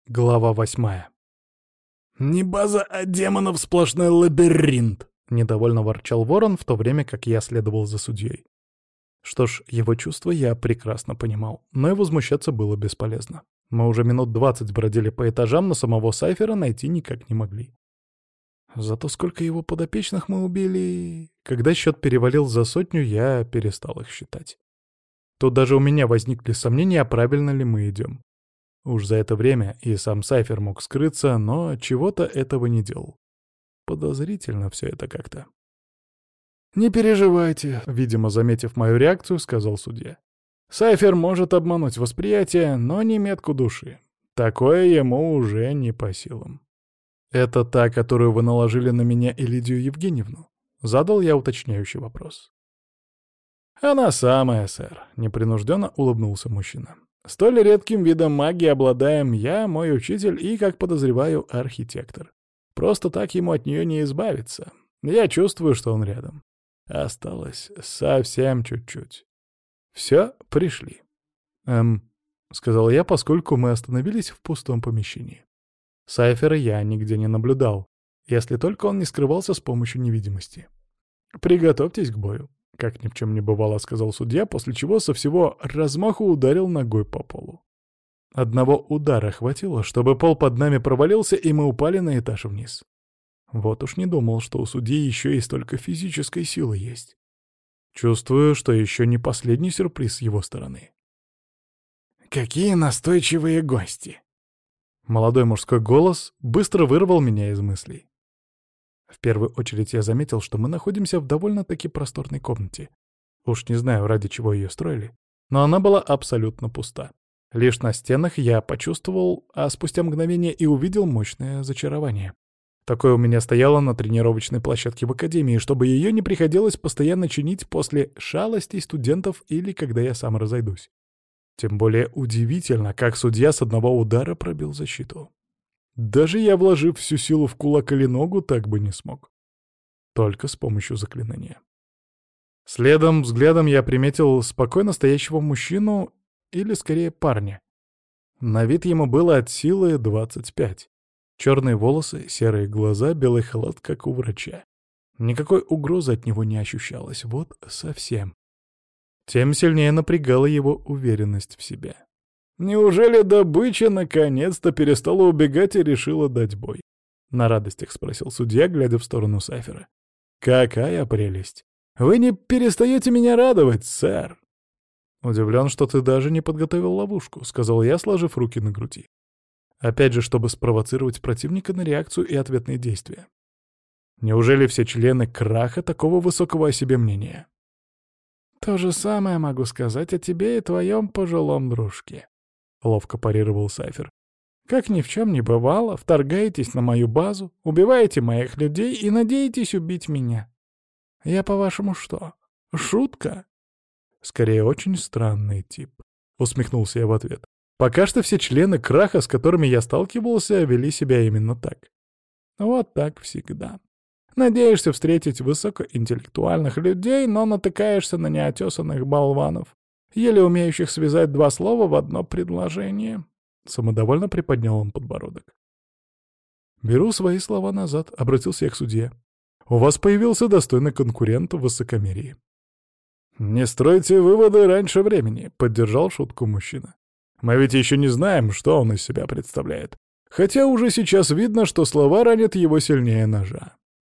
Глава 8. «Не база, а демонов сплошной лабиринт!» — недовольно ворчал Ворон, в то время как я следовал за судьей. Что ж, его чувства я прекрасно понимал, но и возмущаться было бесполезно. Мы уже минут 20 бродили по этажам, но самого Сайфера найти никак не могли. Зато сколько его подопечных мы убили... Когда счет перевалил за 100, я перестал их считать. Тут даже у меня возникли сомнения, правильно ли мы идем. Уж за это время и сам Сайфер мог скрыться, но чего-то этого не делал. Подозрительно все это как-то. «Не переживайте», — видимо, заметив мою реакцию, сказал судья. «Сайфер может обмануть восприятие, но не метку души. Такое ему уже не по силам». «Это та, которую вы наложили на меня и Лидию Евгеньевну?» — задал я уточняющий вопрос. «Она самая, сэр», — непринужденно улыбнулся мужчина. «Столь редким видом магии обладаем я, мой учитель и, как подозреваю, архитектор. Просто так ему от нее не избавиться. Я чувствую, что он рядом. Осталось совсем чуть-чуть. Все, пришли». — сказал я, поскольку мы остановились в пустом помещении. Сайфера я нигде не наблюдал, если только он не скрывался с помощью невидимости. «Приготовьтесь к бою», — как ни в чем не бывало, — сказал судья, после чего со всего размаху ударил ногой по полу. Одного удара хватило, чтобы пол под нами провалился, и мы упали на этаж вниз. Вот уж не думал, что у судьи еще и столько физической силы есть. Чувствую, что еще не последний сюрприз с его стороны. «Какие настойчивые гости!» Молодой мужской голос быстро вырвал меня из мыслей. В первую очередь я заметил, что мы находимся в довольно-таки просторной комнате. Уж не знаю, ради чего ее строили, но она была абсолютно пуста. Лишь на стенах я почувствовал, а спустя мгновение и увидел мощное зачарование. Такое у меня стояло на тренировочной площадке в академии, чтобы ее не приходилось постоянно чинить после шалостей студентов или когда я сам разойдусь. Тем более удивительно, как судья с одного удара пробил защиту. Даже я, вложив всю силу в кулак или ногу, так бы не смог. Только с помощью заклинания. Следом взглядом я приметил спокойно стоящего мужчину, или скорее парня. На вид ему было от силы 25. Черные волосы, серые глаза, белый халат, как у врача. Никакой угрозы от него не ощущалось, вот совсем. Тем сильнее напрягала его уверенность в себе. «Неужели добыча наконец-то перестала убегать и решила дать бой?» — на радостях спросил судья, глядя в сторону Сайфера. «Какая прелесть! Вы не перестаете меня радовать, сэр!» «Удивлен, что ты даже не подготовил ловушку», — сказал я, сложив руки на груди. Опять же, чтобы спровоцировать противника на реакцию и ответные действия. Неужели все члены краха такого высокого о себе мнения? «То же самое могу сказать о тебе и твоем пожилом дружке», — ловко парировал Сайфер. «Как ни в чем не бывало, вторгаетесь на мою базу, убиваете моих людей и надеетесь убить меня. Я, по-вашему, что, шутка?» «Скорее, очень странный тип», — усмехнулся я в ответ. «Пока что все члены краха, с которыми я сталкивался, вели себя именно так». «Вот так всегда. Надеешься встретить высокоинтеллектуальных людей, но натыкаешься на неотесанных болванов, еле умеющих связать два слова в одно предложение». Самодовольно приподнял он подбородок. «Беру свои слова назад», — обратился я к судье. «У вас появился достойный конкурент в высокомерии». «Не стройте выводы раньше времени», — поддержал шутку мужчина. «Мы ведь еще не знаем, что он из себя представляет. Хотя уже сейчас видно, что слова ранят его сильнее ножа».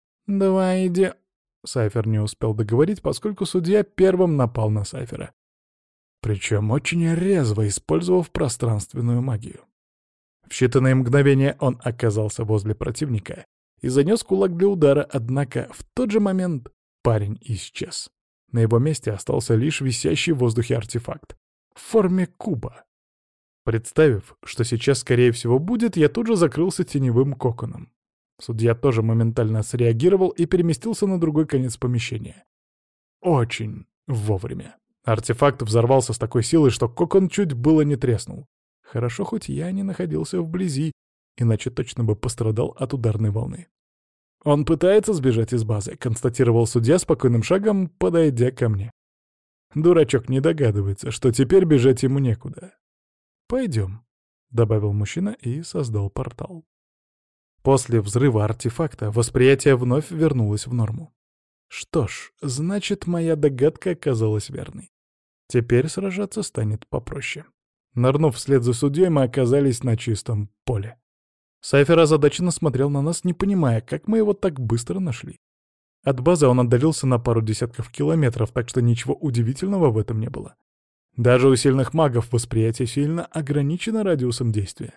Сайфер не успел договорить, поскольку судья первым напал на Сайфера. Причем очень резво, использовав пространственную магию. В считанные мгновения он оказался возле противника и занес кулак для удара, однако в тот же момент парень исчез. На его месте остался лишь висящий в воздухе артефакт в форме куба. Представив, что сейчас скорее всего будет, я тут же закрылся теневым коконом. Судья тоже моментально среагировал и переместился на другой конец помещения. Очень вовремя. Артефакт взорвался с такой силой, что кокон чуть было не треснул. Хорошо, хоть я не находился вблизи, иначе точно бы пострадал от ударной волны. «Он пытается сбежать из базы», — констатировал судья спокойным шагом, подойдя ко мне. Дурачок не догадывается, что теперь бежать ему некуда. «Пойдем». — добавил мужчина и создал портал. После взрыва артефакта восприятие вновь вернулось в норму. Что ж, значит, моя догадка оказалась верной. Теперь сражаться станет попроще. Нырнув вслед за судьей, мы оказались на чистом поле. Сайфер озадаченно смотрел на нас, не понимая, как мы его так быстро нашли. От базы он отдалился на пару десятков километров, так что ничего удивительного в этом не было. Даже у сильных магов восприятие сильно ограничено радиусом действия.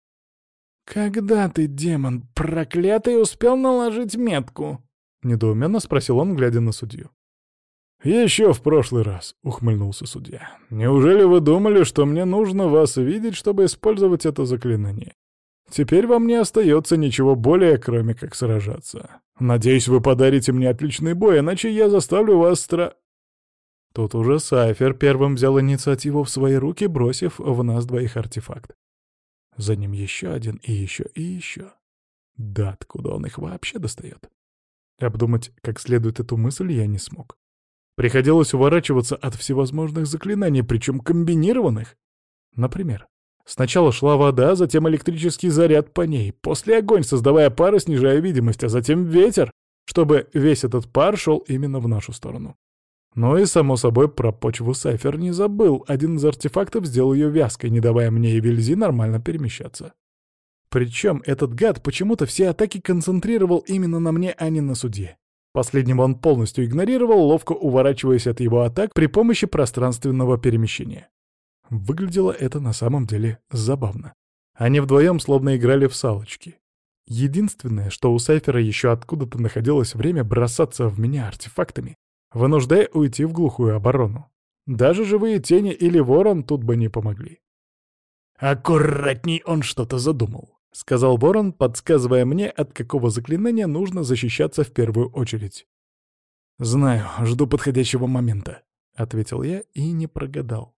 «Когда ты, демон проклятый, успел наложить метку?» — недоуменно спросил он, глядя на судью. «Еще в прошлый раз», — ухмыльнулся судья. «Неужели вы думали, что мне нужно вас видеть, чтобы использовать это заклинание? Теперь вам не остается ничего более, кроме как сражаться. Надеюсь, вы подарите мне отличный бой, иначе я заставлю вас Тут уже Сайфер первым взял инициативу в свои руки, бросив в нас двоих артефакт. За ним еще один и еще и еще. Да откуда он их вообще достает? Обдумать как следует эту мысль я не смог. Приходилось уворачиваться от всевозможных заклинаний, причем комбинированных. Например, сначала шла вода, затем электрический заряд по ней, после огонь, создавая пар и снижая видимость, а затем ветер, чтобы весь этот пар шел именно в нашу сторону. Ну и, само собой, про почву Сайфер не забыл. Один из артефактов сделал ее вязкой, не давая мне и Вельзи нормально перемещаться. Причем этот гад почему-то все атаки концентрировал именно на мне, а не на судье. Последнего он полностью игнорировал, ловко уворачиваясь от его атак при помощи пространственного перемещения. Выглядело это на самом деле забавно. Они вдвоем словно играли в салочки. Единственное, что у Сайфера еще откуда-то находилось время бросаться в меня артефактами, вынуждая уйти в глухую оборону. Даже живые тени или ворон тут бы не помогли. «Аккуратней, он что-то задумал», — сказал ворон, подсказывая мне, от какого заклинания нужно защищаться в первую очередь. «Знаю, жду подходящего момента», — ответил я и не прогадал.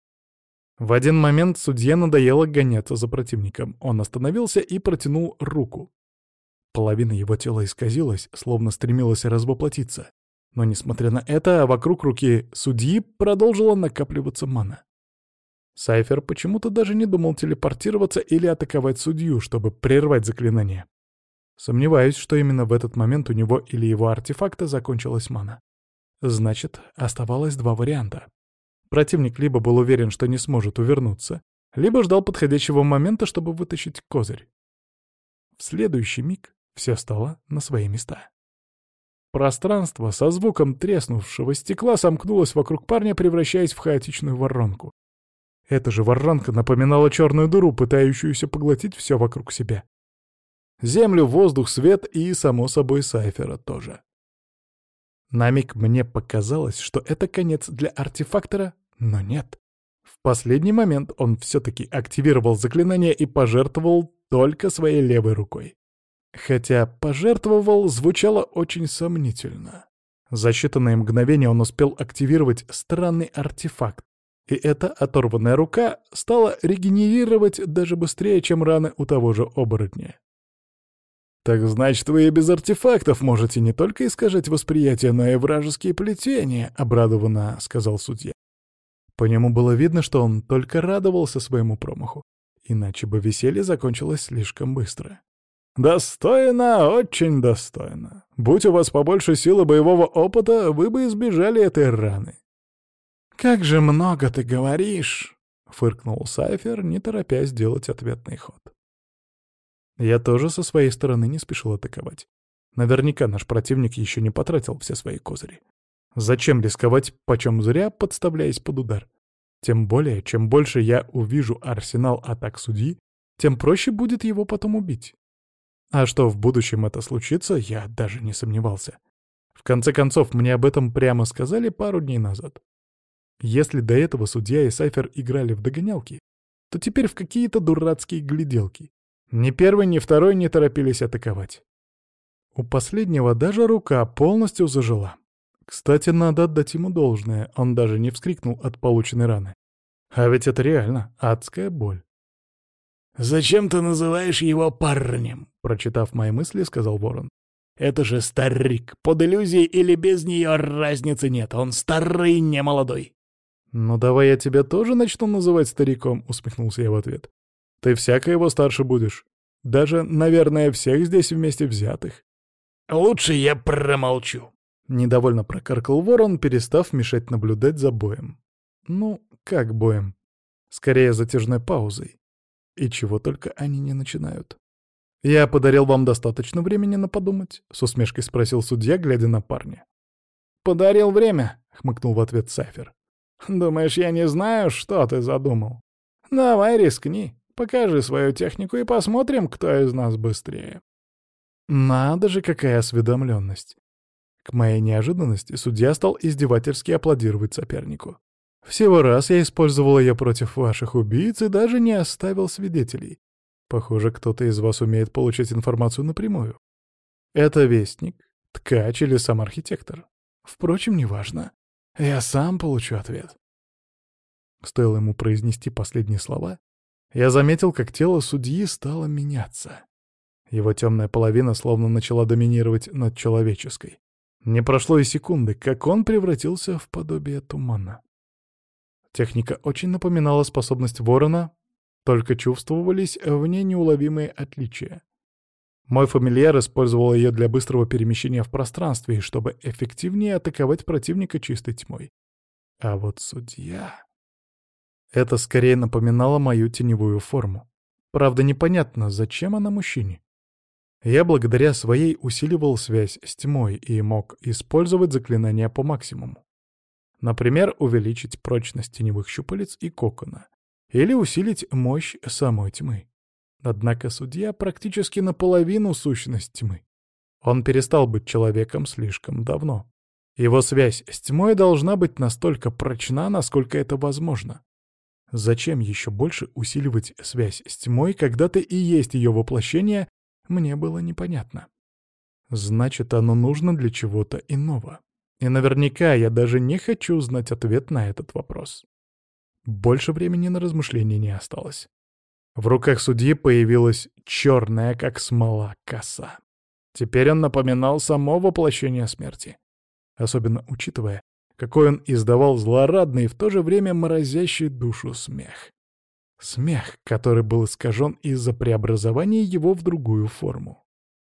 В один момент судье надоело гоняться за противником. Он остановился и протянул руку. Половина его тела исказилась, словно стремилась развоплотиться. Но, несмотря на это, вокруг руки судьи продолжила накапливаться мана. Сайфер почему-то даже не думал телепортироваться или атаковать судью, чтобы прервать заклинание. Сомневаюсь, что именно в этот момент у него или его артефакта закончилась мана. Значит, оставалось два варианта. Противник либо был уверен, что не сможет увернуться, либо ждал подходящего момента, чтобы вытащить козырь. В следующий миг все стало на свои места. Пространство со звуком треснувшего стекла сомкнулось вокруг парня, превращаясь в хаотичную воронку. Эта же воронка напоминала черную дыру, пытающуюся поглотить все вокруг себя. Землю, воздух, свет и, само собой, Сайфера тоже. На миг мне показалось, что это конец для артефактора, но нет. В последний момент он все-таки активировал заклинание и пожертвовал только своей левой рукой. Хотя «пожертвовал» звучало очень сомнительно. За считанные мгновения он успел активировать странный артефакт, и эта оторванная рука стала регенерировать даже быстрее, чем раны у того же оборотня. «Так значит, вы и без артефактов можете не только искажать восприятие, но и вражеские плетения», — обрадованно сказал судья. По нему было видно, что он только радовался своему промаху, иначе бы веселье закончилось слишком быстро. «Достойно, очень достойно. Будь у вас побольше силы боевого опыта, вы бы избежали этой раны». «Как же много ты говоришь!» — фыркнул Сайфер, не торопясь делать ответный ход. Я тоже со своей стороны не спешил атаковать. Наверняка наш противник еще не потратил все свои козыри. Зачем рисковать почем зря, подставляясь под удар? Тем более, чем больше я увижу арсенал атак судьи, тем проще будет его потом убить. А что в будущем это случится, я даже не сомневался. В конце концов, мне об этом прямо сказали пару дней назад. Если до этого судья и Сайфер играли в догонялки, то теперь в какие-то дурацкие гляделки. Ни первый, ни второй не торопились атаковать. У последнего даже рука полностью зажила. Кстати, надо отдать ему должное, он даже не вскрикнул от полученной раны. А ведь это реально адская боль. «Зачем ты называешь его парнем?» — прочитав мои мысли, сказал Ворон. «Это же старик. Под иллюзией или без нее разницы нет. Он старый, не молодой». «Ну давай я тебя тоже начну называть стариком», — усмехнулся я в ответ. Ты всяко его старше будешь. Даже, наверное, всех здесь вместе взятых. Лучше я промолчу. Недовольно прокаркал ворон, перестав мешать наблюдать за боем. Ну, как боем? Скорее, затяжной паузой. И чего только они не начинают. «Я подарил вам достаточно времени на подумать?» — с усмешкой спросил судья, глядя на парня. «Подарил время», — хмыкнул в ответ Сайфер. «Думаешь, я не знаю, что ты задумал? Давай рискни, покажи свою технику и посмотрим, кто из нас быстрее». Надо же, какая осведомленность. К моей неожиданности судья стал издевательски аплодировать сопернику. Всего раз я использовал ее против ваших убийц и даже не оставил свидетелей. Похоже, кто-то из вас умеет получать информацию напрямую. Это вестник, ткач или сам архитектор. Впрочем, неважно. Я сам получу ответ. Стоило ему произнести последние слова, я заметил, как тело судьи стало меняться. Его темная половина словно начала доминировать над человеческой. Не прошло и секунды, как он превратился в подобие тумана. Техника очень напоминала способность ворона, только чувствовались в ней неуловимые отличия. Мой фамильяр использовал ее для быстрого перемещения в пространстве и чтобы эффективнее атаковать противника чистой тьмой. А вот судья... Это скорее напоминало мою теневую форму. Правда, непонятно, зачем она мужчине. Я благодаря своей усиливал связь с тьмой и мог использовать заклинания по максимуму. Например, увеличить прочность теневых щупалец и кокона. Или усилить мощь самой тьмы. Однако судья практически наполовину сущность тьмы. Он перестал быть человеком слишком давно. Его связь с тьмой должна быть настолько прочна, насколько это возможно. Зачем еще больше усиливать связь с тьмой, когда ты и есть ее воплощение, мне было непонятно. Значит, оно нужно для чего-то иного. И наверняка я даже не хочу знать ответ на этот вопрос. Больше времени на размышления не осталось. В руках судьи появилась черная, как смола, коса. Теперь он напоминал само воплощение смерти. Особенно учитывая, какой он издавал злорадный и в то же время морозящий душу смех. Смех, который был искажен из-за преобразования его в другую форму.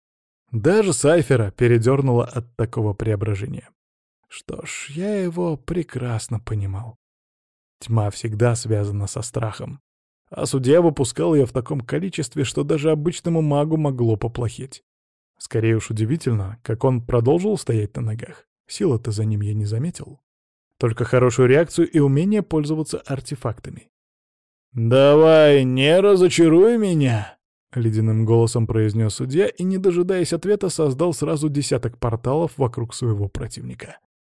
Даже Сайфера передернуло от такого преображения. Что ж, я его прекрасно понимал. Тьма всегда связана со страхом, а судья выпускал ее в таком количестве, что даже обычному магу могло поплохеть. Скорее уж удивительно, как он продолжил стоять на ногах. Силы-то за ним я не заметил. Только хорошую реакцию и умение пользоваться артефактами. «Давай, не разочаруй меня!» — ледяным голосом произнес судья и, не дожидаясь ответа, создал сразу десяток порталов вокруг своего противника.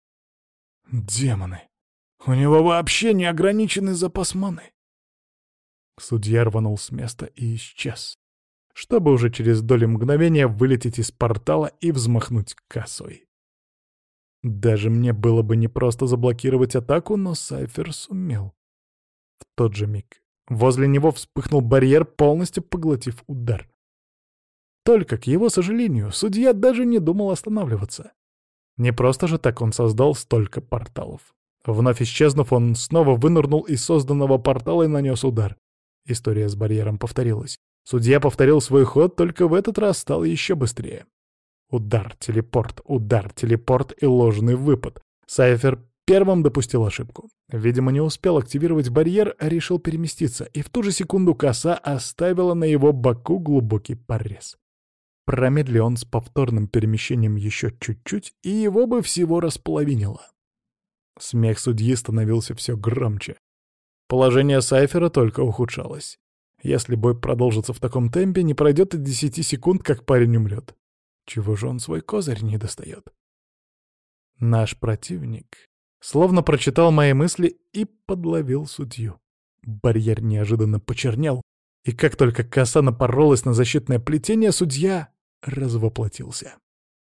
«Демоны! У него вообще неограниченный запас маны!» Судья рванул с места и исчез, чтобы уже через доли мгновения вылететь из портала и взмахнуть косой. Даже мне было бы непросто заблокировать атаку, но Сайфер сумел. В тот же миг возле него вспыхнул барьер, полностью поглотив удар. Только, к его сожалению, судья даже не думал останавливаться. Не просто же так он создал столько порталов. Вновь исчезнув, он снова вынырнул из созданного портала и нанес удар. История с барьером повторилась. Судья повторил свой ход, только в этот раз стал еще быстрее. Удар, телепорт и ложный выпад. Сайфер первым допустил ошибку. Видимо, не успел активировать барьер, а решил переместиться, и в ту же секунду коса оставила на его боку глубокий порез. Промедли он с повторным перемещением еще чуть-чуть, и его бы всего располовинило. Смех судьи становился все громче. Положение Сайфера только ухудшалось. Если бой продолжится в таком темпе, не пройдет и 10 секунд, как парень умрет. Чего же он свой козырь не достает? Наш противник словно прочитал мои мысли и подловил судью. Барьер неожиданно почернел, и как только коса напоролась на защитное плетение, судья развоплотился.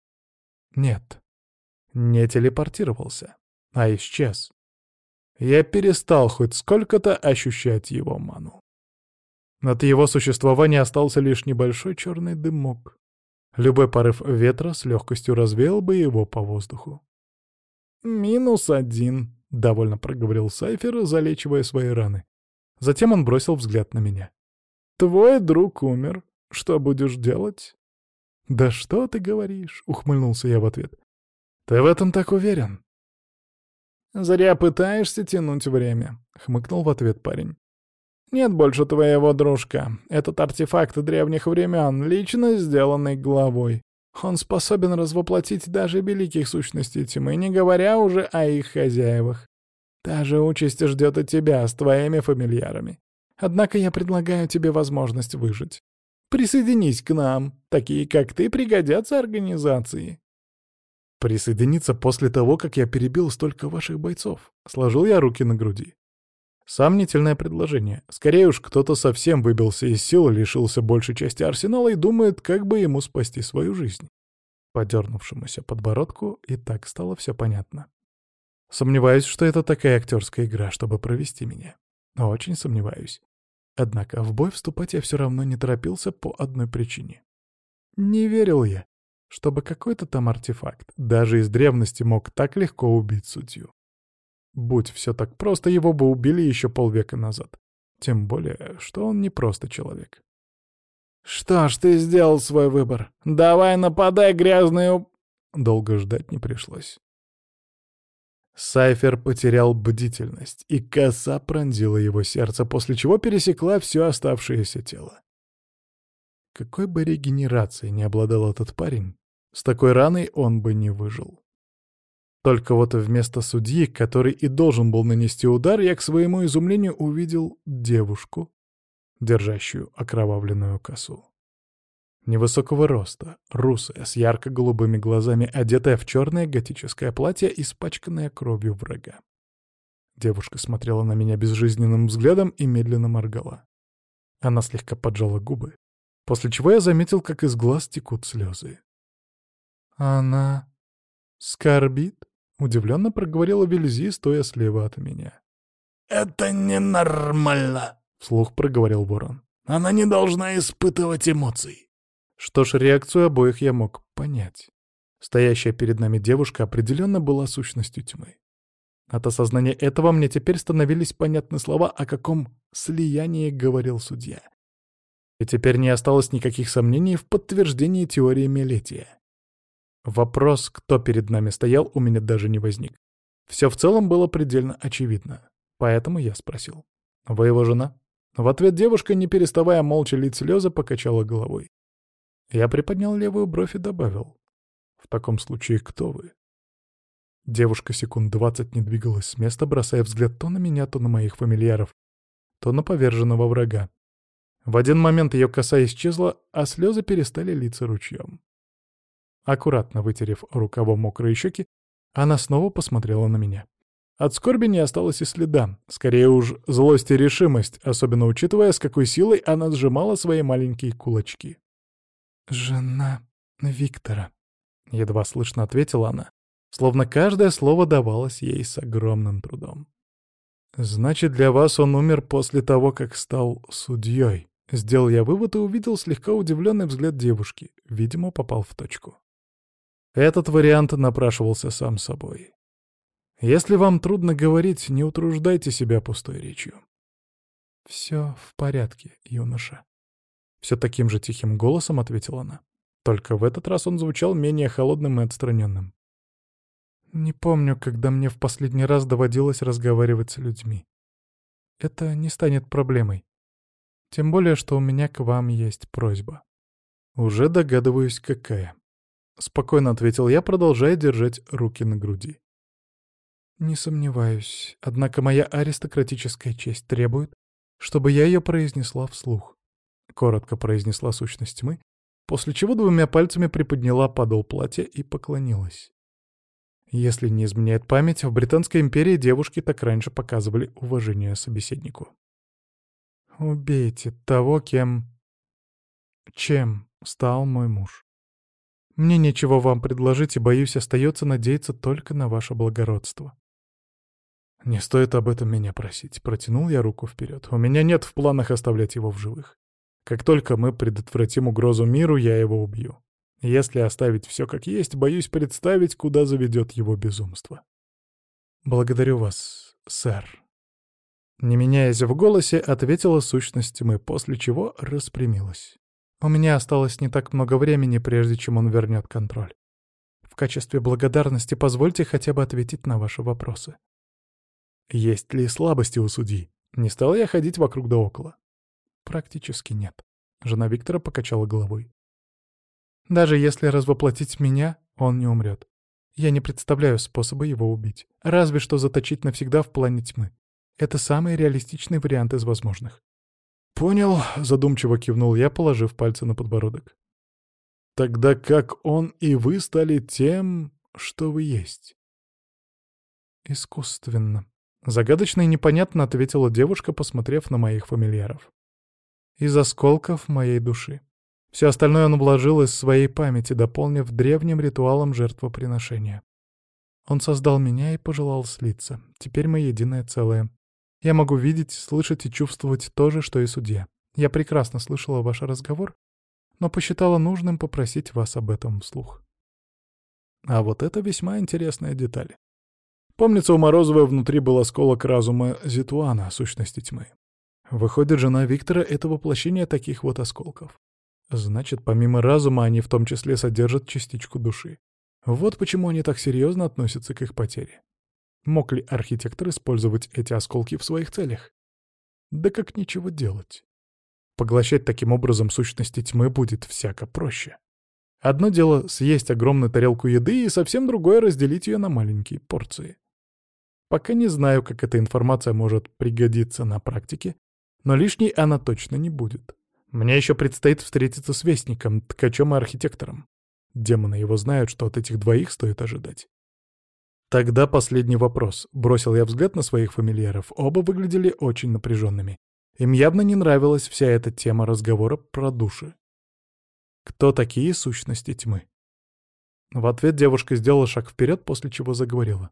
Нет, не телепортировался, а исчез. Я перестал хоть сколько-то ощущать его ману. От его существования остался лишь небольшой черный дымок. Любой порыв ветра с легкостью развеял бы его по воздуху. «-1», — довольно проговорил Сайфер, залечивая свои раны. Затем он бросил взгляд на меня. Твой друг умер. Что будешь делать?» «Да что ты говоришь?» — ухмыльнулся я в ответ. «Ты в этом так уверен?» «Зря пытаешься тянуть время», — хмыкнул в ответ парень. «Нет больше твоего дружка. Этот артефакт древних времен, лично сделанный главой. Он способен развоплотить даже великих сущностей тьмы, не говоря уже о их хозяевах. Та же участь ждет и тебя с твоими фамильярами. Однако я предлагаю тебе возможность выжить. Присоединись к нам. Такие, как ты, пригодятся организации». «Присоединиться после того, как я перебил столько ваших бойцов?» Сложил я руки на груди. Сомнительное предложение. Скорее уж, кто-то совсем выбился из сил, лишился большей части арсенала и думает, как бы ему спасти свою жизнь. По дернувшемуся подбородку и так стало все понятно. Сомневаюсь, что это такая актерская игра, чтобы провести меня. Очень сомневаюсь. Однако в бой вступать я все равно не торопился по одной причине. Не верил я, чтобы какой-то там артефакт, даже из древности, мог так легко убить судью. Будь все так просто, его бы убили еще полвека назад. Тем более, что он не просто человек. «Что ж, ты сделал свой выбор. Давай нападай, грязную...» Долго ждать не пришлось. Сайфер потерял бдительность, и коса пронзила его сердце, после чего пересекла все оставшееся тело. Какой бы регенерацией не обладал этот парень, с такой раной он бы не выжил. Только вот вместо судьи, который и должен был нанести удар, я к своему изумлению увидел девушку, держащую окровавленную косу. Невысокого роста, русая, с ярко-голубыми глазами, одетая в черное готическое платье, испачканное кровью врага. Девушка смотрела на меня безжизненным взглядом и медленно моргала. Она слегка поджала губы, после чего я заметил, как из глаз текут слезы. «Она скорбит?» — удивленно проговорила Вильзи, стоя слева от меня. «Это ненормально», — вслух проговорил ворон. «Она не должна испытывать эмоций». Что ж, реакцию обоих я мог понять. Стоящая перед нами девушка определенно была сущностью тьмы. От осознания этого мне теперь становились понятны слова, о каком слиянии говорил судья. И теперь не осталось никаких сомнений в подтверждении теории Мелетия. Вопрос, кто перед нами стоял, у меня даже не возник. Все в целом было предельно очевидно. Поэтому я спросил: «Вы его жена?» В ответ девушка, не переставая молча лить слезы, покачала головой. Я приподнял левую бровь и добавил: «В таком случае кто вы?» Девушка секунд 20 не двигалась с места, бросая взгляд то на меня, то на моих фамильяров, то на поверженного врага. В один момент ее коса исчезла, а слезы перестали литься ручьем. Аккуратно вытерев рукавом мокрые щеки, она снова посмотрела на меня. От скорби не осталось и следа, скорее уж злость и решимость, особенно учитывая, с какой силой она сжимала свои маленькие кулачки. «Жена Виктора», — едва слышно ответила она, словно каждое слово давалось ей с огромным трудом. «Значит, для вас он умер после того, как стал судьей», — сделал я вывод и увидел слегка удивленный взгляд девушки, видимо, попал в точку. Этот вариант напрашивался сам собой. Если вам трудно говорить, не утруждайте себя пустой речью. «Все в порядке, юноша», — все таким же тихим голосом ответила она. Только в этот раз он звучал менее холодным и отстраненным. «Не помню, когда мне в последний раз доводилось разговаривать с людьми. Это не станет проблемой. Тем более, что у меня к вам есть просьба». «Уже догадываюсь, какая», — спокойно ответил я, продолжая держать руки на груди. «Не сомневаюсь, однако моя аристократическая честь требует, чтобы я ее произнесла вслух», — коротко произнесла сущность тьмы, после чего двумя пальцами приподняла подол платья и поклонилась. Если не изменяет память, в Британской империи девушки так раньше показывали уважение собеседнику. «Убейте того, чем стал мой муж. Мне нечего вам предложить, и, боюсь, остается надеяться только на ваше благородство». «Не стоит об этом меня просить», — протянул я руку вперед. «У меня нет в планах оставлять его в живых. Как только мы предотвратим угрозу миру, я его убью. Если оставить все как есть, боюсь представить, куда заведет его безумство». «Благодарю вас, сэр», Не меняясь в голосе, ответила сущность тьмы, после чего распрямилась. «У меня осталось не так много времени, прежде чем он вернет контроль. В качестве благодарности позвольте хотя бы ответить на ваши вопросы». «Есть ли слабости у судьи? Не стал я ходить вокруг да около?» «Практически нет». Жена Виктора покачала головой. «Даже если развоплотить меня, он не умрет. Я не представляю способа его убить. Разве что заточить навсегда в плане тьмы. Это самый реалистичный вариант из возможных». «Понял», — задумчиво кивнул я, положив пальцы на подбородок. «Тогда как он и вы стали тем, что вы есть?» «Искусственно», — загадочно и непонятно ответила девушка, посмотрев на моих фамильяров. «Из осколков моей души. Все остальное он вложил из своей памяти, дополнив древним ритуалом жертвоприношения. Он создал меня и пожелал слиться. Теперь мы единое целое. Я могу видеть, слышать и чувствовать то же, что и судья. Я прекрасно слышала ваш разговор, но посчитала нужным попросить вас об этом вслух». А вот это весьма интересная деталь. Помнится, у Морозовой внутри был осколок разума Зитуана, сущности тьмы. Выходит, жена Виктора — это воплощение таких вот осколков. Значит, помимо разума, они в том числе содержат частичку души. Вот почему они так серьезно относятся к их потере. Мог ли архитектор использовать эти осколки в своих целях? Да как ничего делать. Поглощать таким образом сущности тьмы будет всяко проще. Одно дело съесть огромную тарелку еды, и совсем другое — разделить ее на маленькие порции. Пока не знаю, как эта информация может пригодиться на практике, но лишней она точно не будет. Мне еще предстоит встретиться с Вестником, Ткачом и Архитектором. Демоны его знают, что от этих двоих стоит ожидать. Тогда последний вопрос. Бросил я взгляд на своих фамильяров. Оба выглядели очень напряженными. Им явно не нравилась вся эта тема разговора про души. Кто такие сущности тьмы? В ответ девушка сделала шаг вперед, после чего заговорила.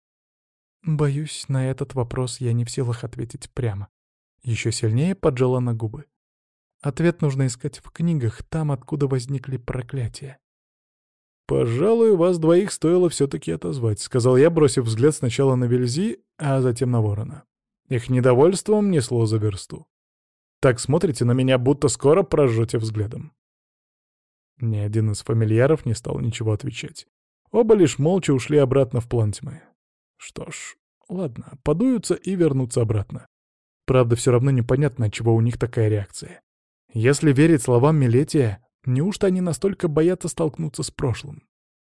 «Боюсь, на этот вопрос я не в силах ответить прямо». Еще сильнее поджала на губы. Ответ нужно искать в книгах, там, откуда возникли проклятия. «Пожалуй, вас двоих стоило все-таки отозвать», — сказал я, бросив взгляд сначала на Вельзи, а затем на Ворона. Их недовольством несло за версту. «Так смотрите на меня, будто скоро прожжете взглядом». Ни один из фамильяров не стал ничего отвечать. Оба лишь молча ушли обратно в план тьмы. Что ж, ладно, подуются и вернутся обратно. Правда, все равно непонятно, отчего у них такая реакция. Если верить словам Милетия, неужто они настолько боятся столкнуться с прошлым?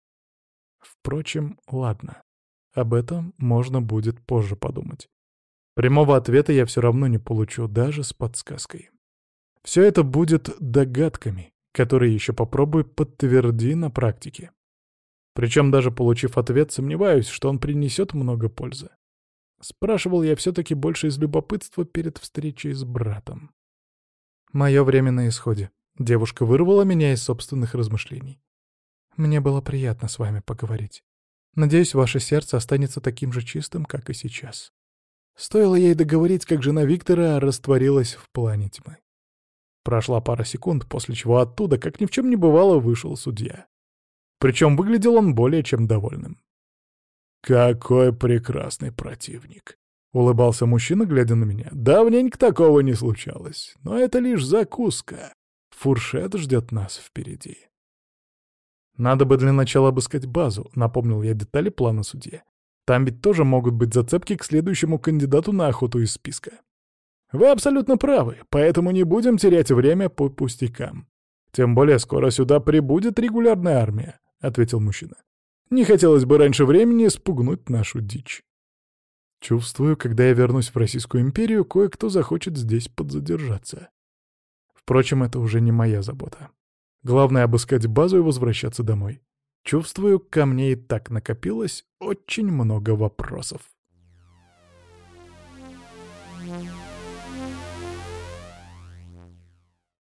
Впрочем, ладно. Об этом можно будет позже подумать. Прямого ответа я все равно не получу, даже с подсказкой. Все это будет догадками, которые еще попробуй подтверди на практике. Причем даже получив ответ, сомневаюсь, что он принесет много пользы. Спрашивал я все-таки больше из любопытства перед встречей с братом. Мое время на исходе. Девушка вырвала меня из собственных размышлений. Мне было приятно с вами поговорить. Надеюсь, ваше сердце останется таким же чистым, как и сейчас. Стоило ей договорить, как жена Виктора растворилась в плане тьмы. Прошла пара секунд, после чего оттуда, как ни в чем не бывало, вышел судья. Причем выглядел он более чем довольным. «Какой прекрасный противник!» — улыбался мужчина, глядя на меня. «Давненько такого не случалось, но это лишь закуска. Фуршет ждет нас впереди». «Надо бы для начала обыскать базу», — напомнил я детали плана судьи. «Там ведь тоже могут быть зацепки к следующему кандидату на охоту из списка». «Вы абсолютно правы, поэтому не будем терять время по пустякам. Тем более скоро сюда прибудет регулярная армия», — ответил мужчина. «Не хотелось бы раньше времени спугнуть нашу дичь. Чувствую, когда я вернусь в Российскую империю, кое-кто захочет здесь подзадержаться. Впрочем, это уже не моя забота. Главное — обыскать базу и возвращаться домой. Чувствую, ко мне и так накопилось очень много вопросов».